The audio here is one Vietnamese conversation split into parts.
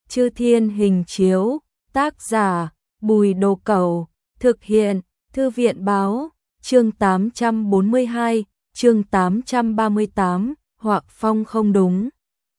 Chư Thiên Hình Chiếu, tác giả Bùi Đồ Cẩu, thực hiện Thư viện Báo, chương 842, chương 838, Họa phong không đúng.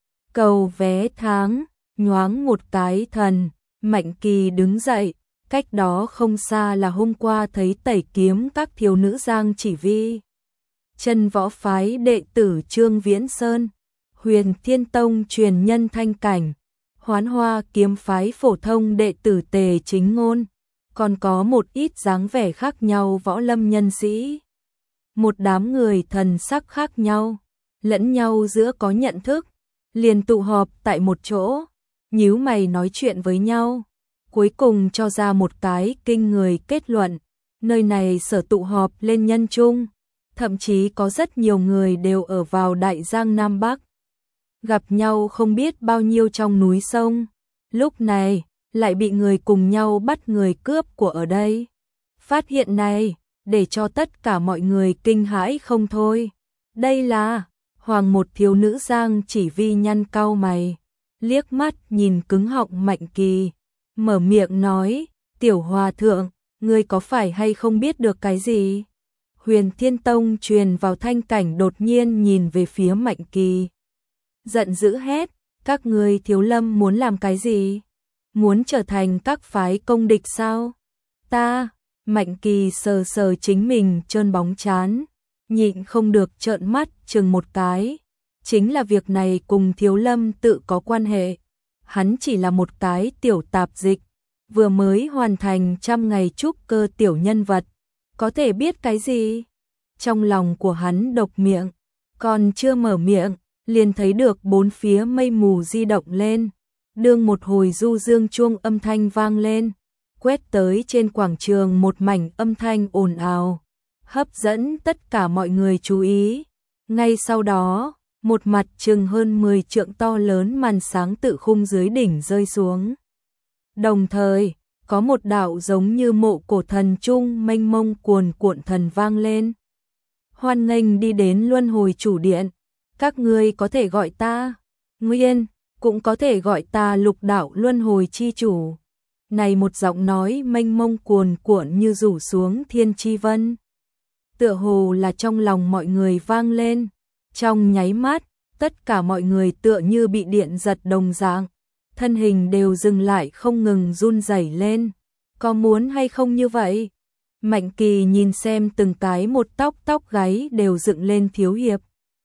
Cầu vé tháng, nhoáng một cái thần, Mạnh Kỳ đứng dậy, cách đó không xa là hôm qua thấy tẩy kiếm các thiếu nữ Giang Chỉ Vi. Chân võ phái đệ tử Trương Viễn Sơn, Huyền Thiên Tông truyền nhân Thanh Cảnh, Hoán Hoa kiếm phái phổ thông đệ tử Tề Chính Ngôn, còn có một ít dáng vẻ khác nhau võ lâm nhân sĩ. Một đám người thần sắc khác nhau, lẫn nhau giữa có nhận thức, liền tụ họp tại một chỗ, nhíu mày nói chuyện với nhau, cuối cùng cho ra một cái kinh người kết luận, nơi này sở tụ họp lên nhân chung, thậm chí có rất nhiều người đều ở vào Đại Giang Nam Bắc. Gặp nhau không biết bao nhiêu trong núi sông, lúc này lại bị người cùng nhau bắt người cướp của ở đây. Phát hiện này, để cho tất cả mọi người kinh hãi không thôi. Đây là Hoàng một thiếu nữ Giang Chỉ Vi nhăn cau mày, liếc mắt nhìn cứng họng Mạnh Kỳ, mở miệng nói, tiểu hòa thượng, ngươi có phải hay không biết được cái gì? Huyền Thiên Tông truyền vào Thanh Cảnh đột nhiên nhìn về phía Mạnh Kỳ, giận dữ hét, các ngươi thiếu lâm muốn làm cái gì? Muốn trở thành các phái công địch sao? Ta, Mạnh Kỳ sờ sờ chính mình trơn bóng trán, nhịn không được trợn mắt chừng một cái. Chính là việc này cùng thiếu lâm tự có quan hệ. Hắn chỉ là một cái tiểu tạp dịch, vừa mới hoàn thành 100 ngày trúc cơ tiểu nhân vật. Có thể biết cái gì? Trong lòng của hắn độc miệng, còn chưa mở miệng, liền thấy được bốn phía mây mù di động lên. Đương một hồi du dương chuông âm thanh vang lên, quét tới trên quảng trường một mảnh âm thanh ồn ào, hấp dẫn tất cả mọi người chú ý. Ngay sau đó, một mặt chừng hơn 10 trượng to lớn màn sáng tự khung dưới đỉnh rơi xuống. Đồng thời, có một đạo giống như mộ cổ thần trung mênh mông cuồn cuộn thần vang lên. Hoan nghênh đi đến luân hồi chủ điện, các ngươi có thể gọi ta Nguyên, cũng có thể gọi ta Lục đạo luân hồi chi chủ. Này một giọng nói mênh mông cuồn cuộn như rủ xuống thiên chi vân, tựa hồ là trong lòng mọi người vang lên. Trong nháy mắt, tất cả mọi người tựa như bị điện giật đồng dạng, thân hình đều dừng lại không ngừng run rẩy lên. Có muốn hay không như vậy? Mạnh Kỳ nhìn xem từng cái một tóc gáy đều dựng lên thiếu hiệp,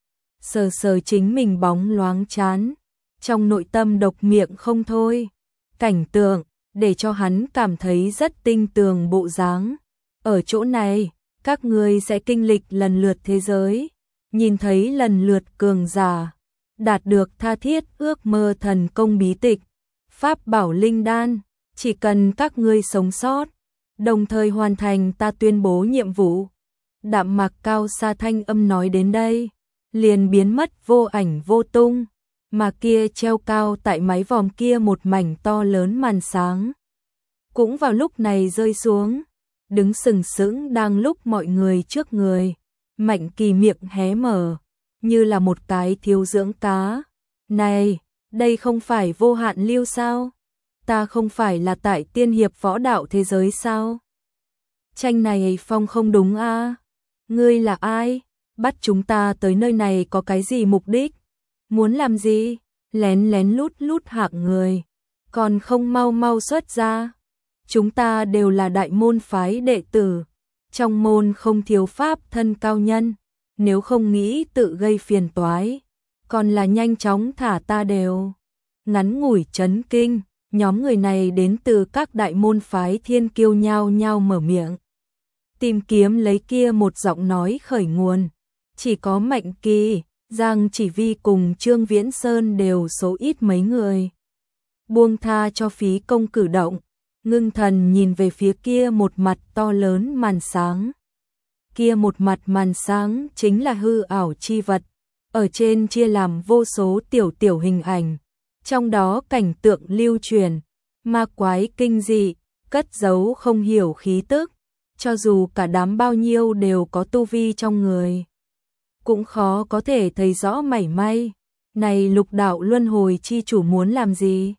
sờ sờ chính mình bóng loáng trán, trong nội tâm độc miệng không thôi. Cảnh tượng để cho hắn cảm thấy rất tinh tường bộ dáng. Ở chỗ này, các ngươi sẽ kinh lịch lần lượt thế giới, nhìn thấy lần lượt cường giả, đạt được tha thiết ước mơ thần công bí tịch, pháp bảo linh đan, chỉ cần các ngươi sống sót, đồng thời hoàn thành ta tuyên bố nhiệm vụ. Đạm mạc cao xa thanh âm nói đến đây, liền biến mất vô ảnh vô tung, mà kia treo cao tại mái vòm kia một mảnh to lớn màn sáng, cũng vào lúc này rơi xuống, đứng sừng sững đang lúc mọi người trước người. Mạnh Kỳ miệng hé mở, như là một cái thiếu dưỡng cá. Này, đây không phải Vô Hạn Lưu sao? Ta không phải là tại tiên hiệp võ đạo thế giới sao? Tranh này phong không đúng a? Ngươi là ai? Bắt chúng ta tới nơi này có cái gì mục đích? Muốn làm gì? Lén lén lút hạng người, còn không mau mau xuất ra. Chúng ta đều là đại môn phái đệ tử, trong môn không thiếu pháp thân cao nhân, nếu không nghĩ tự gây phiền toái, còn là nhanh chóng thả ta đều. Ngắn ngủi chấn kinh, nhóm người này đến từ các đại môn phái thiên kiêu nhao nhao mở miệng, tìm kiếm lấy kia một giọng nói khởi nguồn. Chỉ có Mạnh Kỳ, Giang Chỉ Vi cùng Trương Viễn Sơn đều số ít mấy người buông tha cho phí công cử động, ngưng thần nhìn về phía kia một mặt to lớn màn sáng. Kia một mặt màn sáng chính là hư ảo chi vật, ở trên chia làm vô số tiểu hình ảnh, trong đó cảnh tượng lưu truyền, ma quái kinh dị, cất giấu không hiểu khí tức, cho dù cả đám bao nhiêu đều có tu vi trong người, cũng khó có thể thấy rõ mảy may. Này Lục đạo luân hồi chi chủ muốn làm gì?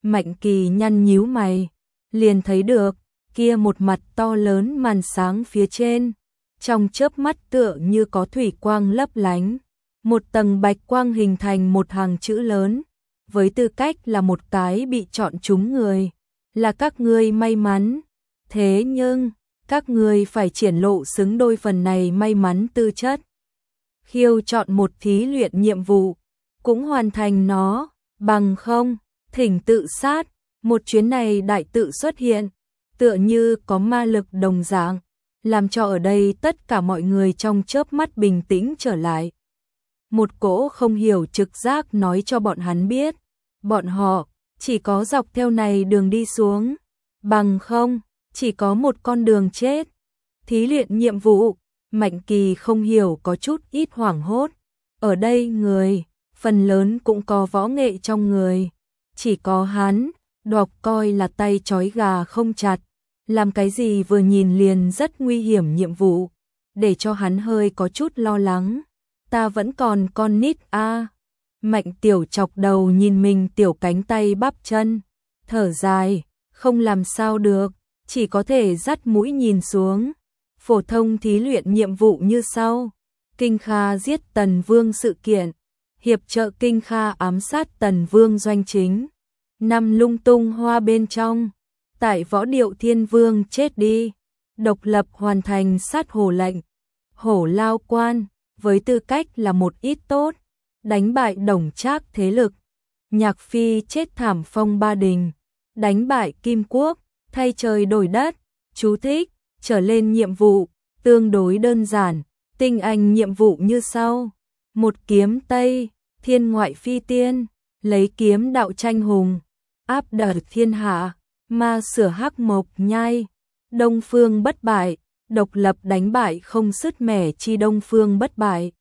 Mạnh Kỳ nhăn nhíu mày, liền thấy được, kia một mặt to lớn màn sáng phía trên, trong chớp mắt tựa như có thủy quang lấp lánh, một tầng bạch quang hình thành một hàng chữ lớn, với tư cách là một cái bị chọn trúng người, là các ngươi may mắn, thế nhưng, các ngươi phải triển lộ xứng đôi phần này may mắn tư chất. Khiêu chọn một thí luyện nhiệm vụ, cũng hoàn thành nó, bằng không, thỉnh tự sát, một chuyến này đại tự xuất hiện, tựa như có ma lực đồng dạng, làm cho ở đây tất cả mọi người trong chớp mắt bình tĩnh trở lại. Một cỗ không hiểu trực giác nói cho bọn hắn biết, bọn họ chỉ có dọc theo này đường đi xuống, bằng không, chỉ có một con đường chết. Thí luyện nhiệm vụ, Mạnh Kỳ không hiểu có chút ít hoảng hốt, ở đây người, phần lớn cũng có võ nghệ trong người, chỉ có hắn, đọc coi là tay trói gà không chặt, làm cái gì vừa nhìn liền rất nguy hiểm nhiệm vụ, để cho hắn hơi có chút lo lắng. Ta vẫn còn con nít a. Mạnh Tiểu chọc đầu nhìn mình tiểu cánh tay bắp chân, thở dài, không làm sao được, chỉ có thể dắt mũi nhìn xuống. Phổ thông thí luyện nhiệm vụ như sau: Kinh Kha giết Tần Vương sự kiện, hiệp trợ Kinh Kha ám sát Tần Vương doanh chính, nằm lung tung hoa bên trong, tại võ điệu Thiên Vương chết đi, độc lập hoàn thành sát hổ lệnh, hổ lao quan, với tư cách là một ít tốt, đánh bại Đồng Trác thế lực, Nhạc Phi chết thảm Phong Ba Đình, đánh bại Kim Quốc, thay trời đổi đất. Chú thích: trở lên nhiệm vụ tương đối đơn giản, tinh anh nhiệm vụ như sau: một kiếm Tây, thiên ngoại phi tiên, lấy kiếm đạo tranh hùng, áp đảo thiên hạ, ma sửa hắc mộc nhai, Đông Phương bất bại, độc lập đánh bại không sứt mẻ chi Đông Phương bất bại.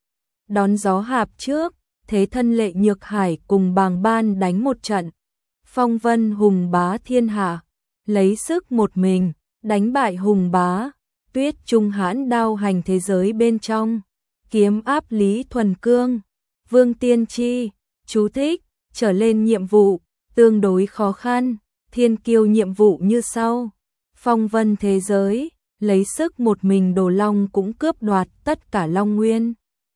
Đón gió hạp trước, thế thân Lệ Nhược Hải cùng Bàng Ban đánh một trận, phong vân hùng bá thiên hạ, lấy sức một mình, đánh bại hùng bá, tuyết trung hãn đao hành thế giới bên trong, kiếm áp Lý Thuần Cương, Vương Tiên Tri. Chú thích: trở lên nhiệm vụ tương đối khó khăn, thiên kiêu nhiệm vụ như sau: phong vân thế giới, lấy sức một mình Đồ Long cũng cướp đoạt tất cả Long Nguyên.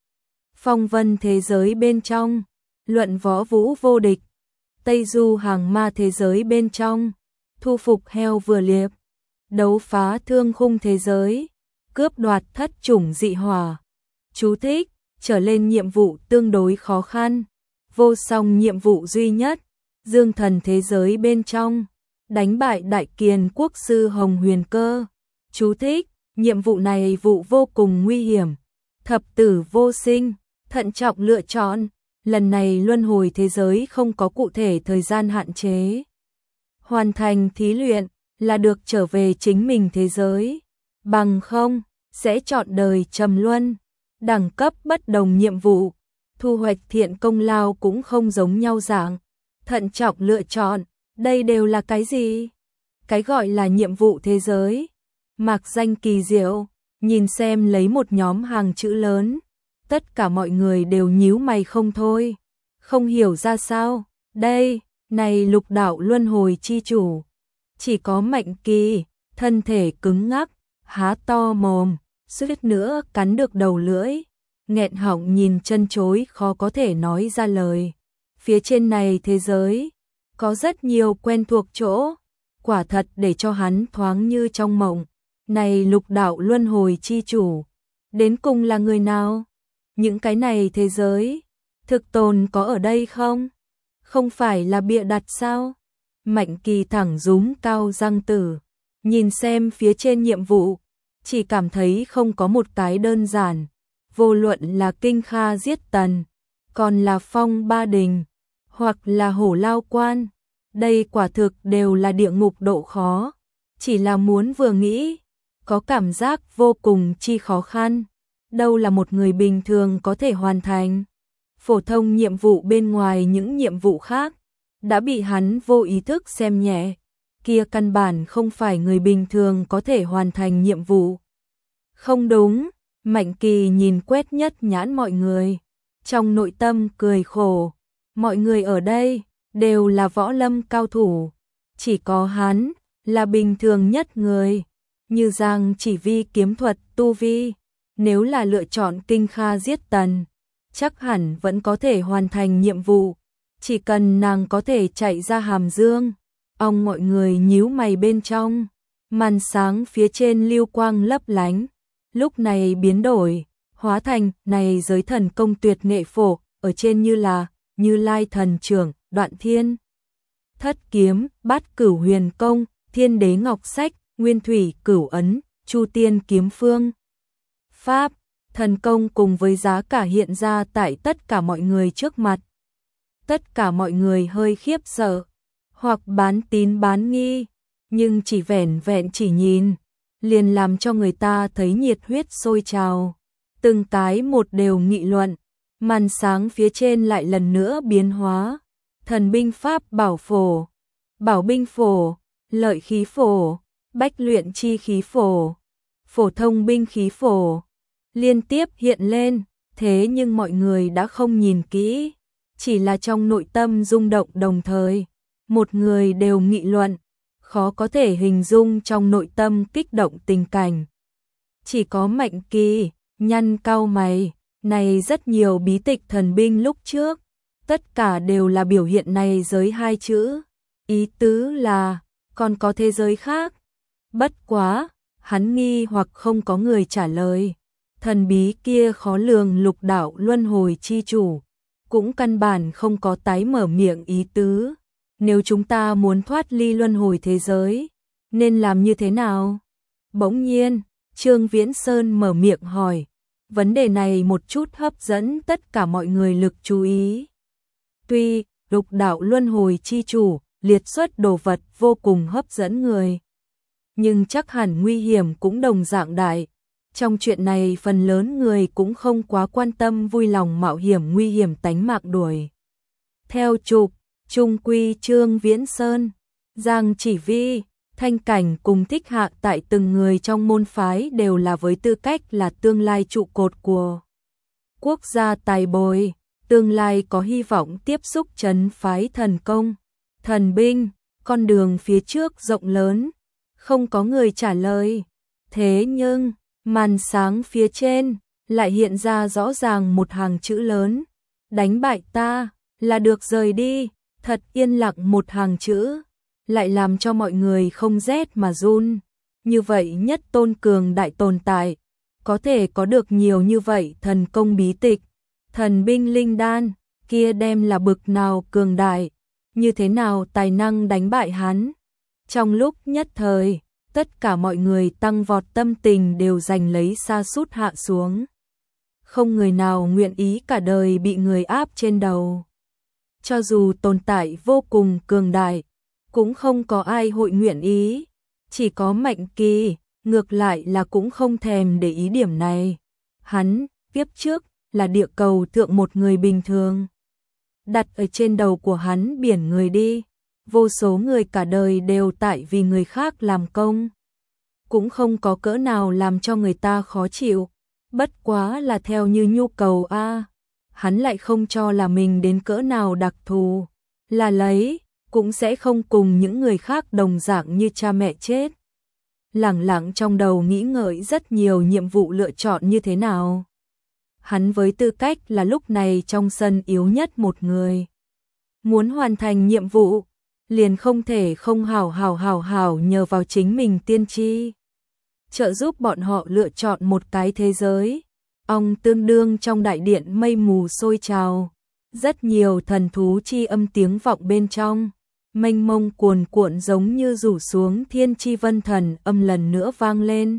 Phong vân thế giới bên trong, luận võ vũ vô địch. Tây du hàng ma thế giới bên trong, thu phục heo vừa liệp. Đấu phá thương khung thế giới, cướp đoạt thất chủng dị hỏa. Chú thích: trở lên nhiệm vụ tương đối khó khăn, vô song nhiệm vụ duy nhất, dương thần thế giới bên trong, đánh bại đại kiền quốc sư Hồng Huyền Cơ. Chú thích: nhiệm vụ này vụ vô cùng nguy hiểm, thập tử vô sinh, thận trọng lựa chọn, lần này luân hồi thế giới không có cụ thể thời gian hạn chế. Hoàn thành thí luyện là được trở về chính mình thế giới, bằng không sẽ chọn đời trầm luân. Đẳng cấp bất đồng nhiệm vụ, thu hoạch thiện công lao cũng không giống nhau dạng. Thận trọng lựa chọn, đây đều là cái gì? Cái gọi là nhiệm vụ thế giới. Mạc danh kỳ diệu, nhìn xem lấy một nhóm hàng chữ lớn, tất cả mọi người đều nhíu mày không thôi, không hiểu ra sao. Đây, này lục đạo luân hồi chi chủ. Chỉ có Mạnh Kỳ, thân thể cứng ngắc, há to mồm, suýt nữa cắn được đầu lưỡi, nghẹn họng nhìn chân chối khó có thể nói ra lời. Phía trên này thế giới, có rất nhiều quen thuộc chỗ, quả thật để cho hắn thoáng như trong mộng. Này lục đạo luân hồi chi chủ, đến cùng là người nào? Những cái này thế giới, thực tồn có ở đây không? Không phải là bịa đặt sao? Mạnh Kỳ thẳng rúm cao răng tử, nhìn xem phía trên nhiệm vụ, chỉ cảm thấy không có một cái đơn giản. Vô luận là Kinh Kha giết Tần, còn là Phong Ba Đình, hoặc là Hổ Lao Quan, đây quả thực đều là địa ngục độ khó. Chỉ là muốn vừa nghĩ, có cảm giác vô cùng chi khó khăn. Đâu là một người bình thường có thể hoàn thành. Phổ thông nhiệm vụ bên ngoài những nhiệm vụ khác, đã bị hắn vô ý thức xem nhẹ. Kia căn bản không phải người bình thường có thể hoàn thành nhiệm vụ. Không đúng, Mạnh Kỳ nhìn quét nhất nhãn mọi người, trong nội tâm cười khổ. Mọi người ở đây đều là võ lâm cao thủ, chỉ có hắn là bình thường nhất người, như Giang Chỉ Vi kiếm thuật tu vi, nếu là lựa chọn Kinh Kha giết Tần, chắc hẳn vẫn có thể hoàn thành nhiệm vụ, chỉ cần nàng có thể chạy ra Hàm Dương. Ông mọi người nhíu mày bên trong, màn sáng phía trên lưu quang lấp lánh, lúc này biến đổi, hóa thành này giới thần công tuyệt nghệ phổ, ở trên như là Như Lai thần trưởng, Đoạn Thiên Thất kiếm, Bát Cửu huyền công, Thiên đế ngọc sách, Nguyên thủy cửu ấn, Chu tiên kiếm phương. Pháp, thần công cùng với giá cả hiện ra tại tất cả mọi người trước mặt. Tất cả mọi người hơi khiếp sợ, hoặc bán tín bán nghi, nhưng chỉ vẻn vẹn chỉ nhìn, liền làm cho người ta thấy nhiệt huyết sôi trào. Từng cái một đều nghị luận, màn sáng phía trên lại lần nữa biến hóa. Thần binh pháp bảo phổ, bảo binh phổ, lợi khí phổ, bách luyện chi khí phổ, phổ thông binh khí phổ, liên tiếp hiện lên, thế nhưng mọi người đã không nhìn kỹ, chỉ là trong nội tâm rung động đồng thời, một người đều nghị luận, khó có thể hình dung trong nội tâm kích động tình cảnh. Chỉ có Mạnh Kỳ, nhăn cau mày, này rất nhiều bí tịch thần binh lúc trước, tất cả đều là biểu hiện này giới hai chữ, ý tứ là, còn có thế giới khác. Bất quá, hắn nghi hoặc không có người trả lời, thần bí kia khó lường lục đạo luân hồi chi chủ, cũng căn bản không có tái mở miệng ý tứ. Nếu chúng ta muốn thoát ly luân hồi thế giới, nên làm như thế nào? Bỗng nhiên, Trương Viễn Sơn mở miệng hỏi, vấn đề này một chút hấp dẫn tất cả mọi người lực chú ý. Tuy, lục đạo luân hồi chi chủ, liệt xuất đồ vật vô cùng hấp dẫn người, nhưng chắc hẳn nguy hiểm cũng đồng dạng đại. Trong chuyện này phần lớn người cũng không quá quan tâm vui lòng mạo hiểm nguy hiểm tánh mạng đuổi. Theo trục, trung quy Trương Viễn Sơn, Giang Chỉ Vi, Thanh Cảnh cùng Thích Hạ tại từng người trong môn phái đều là với tư cách là tương lai trụ cột của quốc gia tài bồi, tương lai có hy vọng tiếp xúc trấn phái thần công, thần binh, con đường phía trước rộng lớn, không có người trả lời. Thế nhưng, màn sáng phía trên lại hiện ra rõ ràng một hàng chữ lớn, đánh bại ta là được rời đi. Thật yên lặng một hàng chữ, lại làm cho mọi người không rét mà run. Như vậy nhất tôn cường đại tồn tại, có thể có được nhiều như vậy thần công bí tịch, thần binh linh đan, kia đem là bực nào cường đại, như thế nào tài năng đánh bại hắn. Trong lúc nhất thời, tất cả mọi người tăng vọt tâm tình đều giành lấy sa sút hạ xuống. Không người nào nguyện ý cả đời bị người áp trên đầu. Cho dù tồn tại vô cùng cường đại, cũng không có ai hội nguyện ý, chỉ có Mạnh Kỳ, ngược lại là cũng không thèm để ý điểm này. Hắn, tiếp trước, là địa cầu thượng một người bình thường. Đặt ở trên đầu của hắn biển người đi, vô số người cả đời đều tại vì người khác làm công. Cũng không có cỡ nào làm cho người ta khó chịu, bất quá là theo như nhu cầu a. Hắn lại không cho là mình đến cỡ nào đặc thù, là lấy, cũng sẽ không cùng những người khác đồng dạng như cha mẹ chết. Lẳng lặng trong đầu nghĩ ngợi rất nhiều nhiệm vụ lựa chọn như thế nào. Hắn với tư cách là lúc này trong sân yếu nhất một người. Muốn hoàn thành nhiệm vụ, liền không thể không hảo nhờ vào chính mình tiên tri. Trợ giúp bọn họ lựa chọn một cái thế giới. Ông tương đương trong đại điện mây mù sôi trào, rất nhiều thần thú chi âm tiếng vọng bên trong, mênh mông cuồn cuộn giống như rủ xuống thiên chi vân thần âm lần nữa vang lên.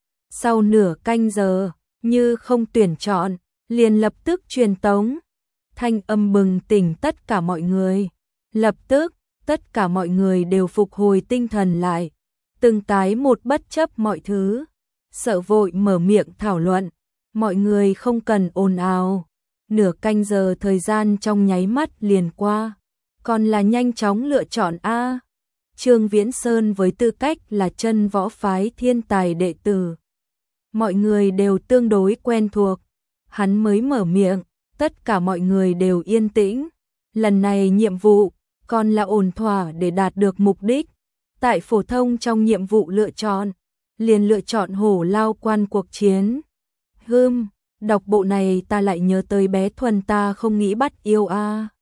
Sau nửa canh giờ, như không tuyển chọn, liền lập tức truyền tống, thanh âm bừng tỉnh tất cả mọi người. Lập tức, tất cả mọi người đều phục hồi tinh thần lại, từng cái một bất chấp mọi thứ, sợ vội mở miệng thảo luận. Mọi người không cần ồn ào, nửa canh giờ thời gian trong nháy mắt liền qua, còn là nhanh chóng lựa chọn a. Trương Viễn Sơn với tư cách là chân võ phái thiên tài đệ tử, mọi người đều tương đối quen thuộc, hắn mới mở miệng, tất cả mọi người đều yên tĩnh. Lần này nhiệm vụ còn là ổn thỏa để đạt được mục đích. Tại phổ thông trong nhiệm vụ lựa chọn, liền lựa chọn hổ lao quan cuộc chiến. Đọc bộ này ta lại nhớ tới bé Thuần ta không nghĩ bắt yêu a.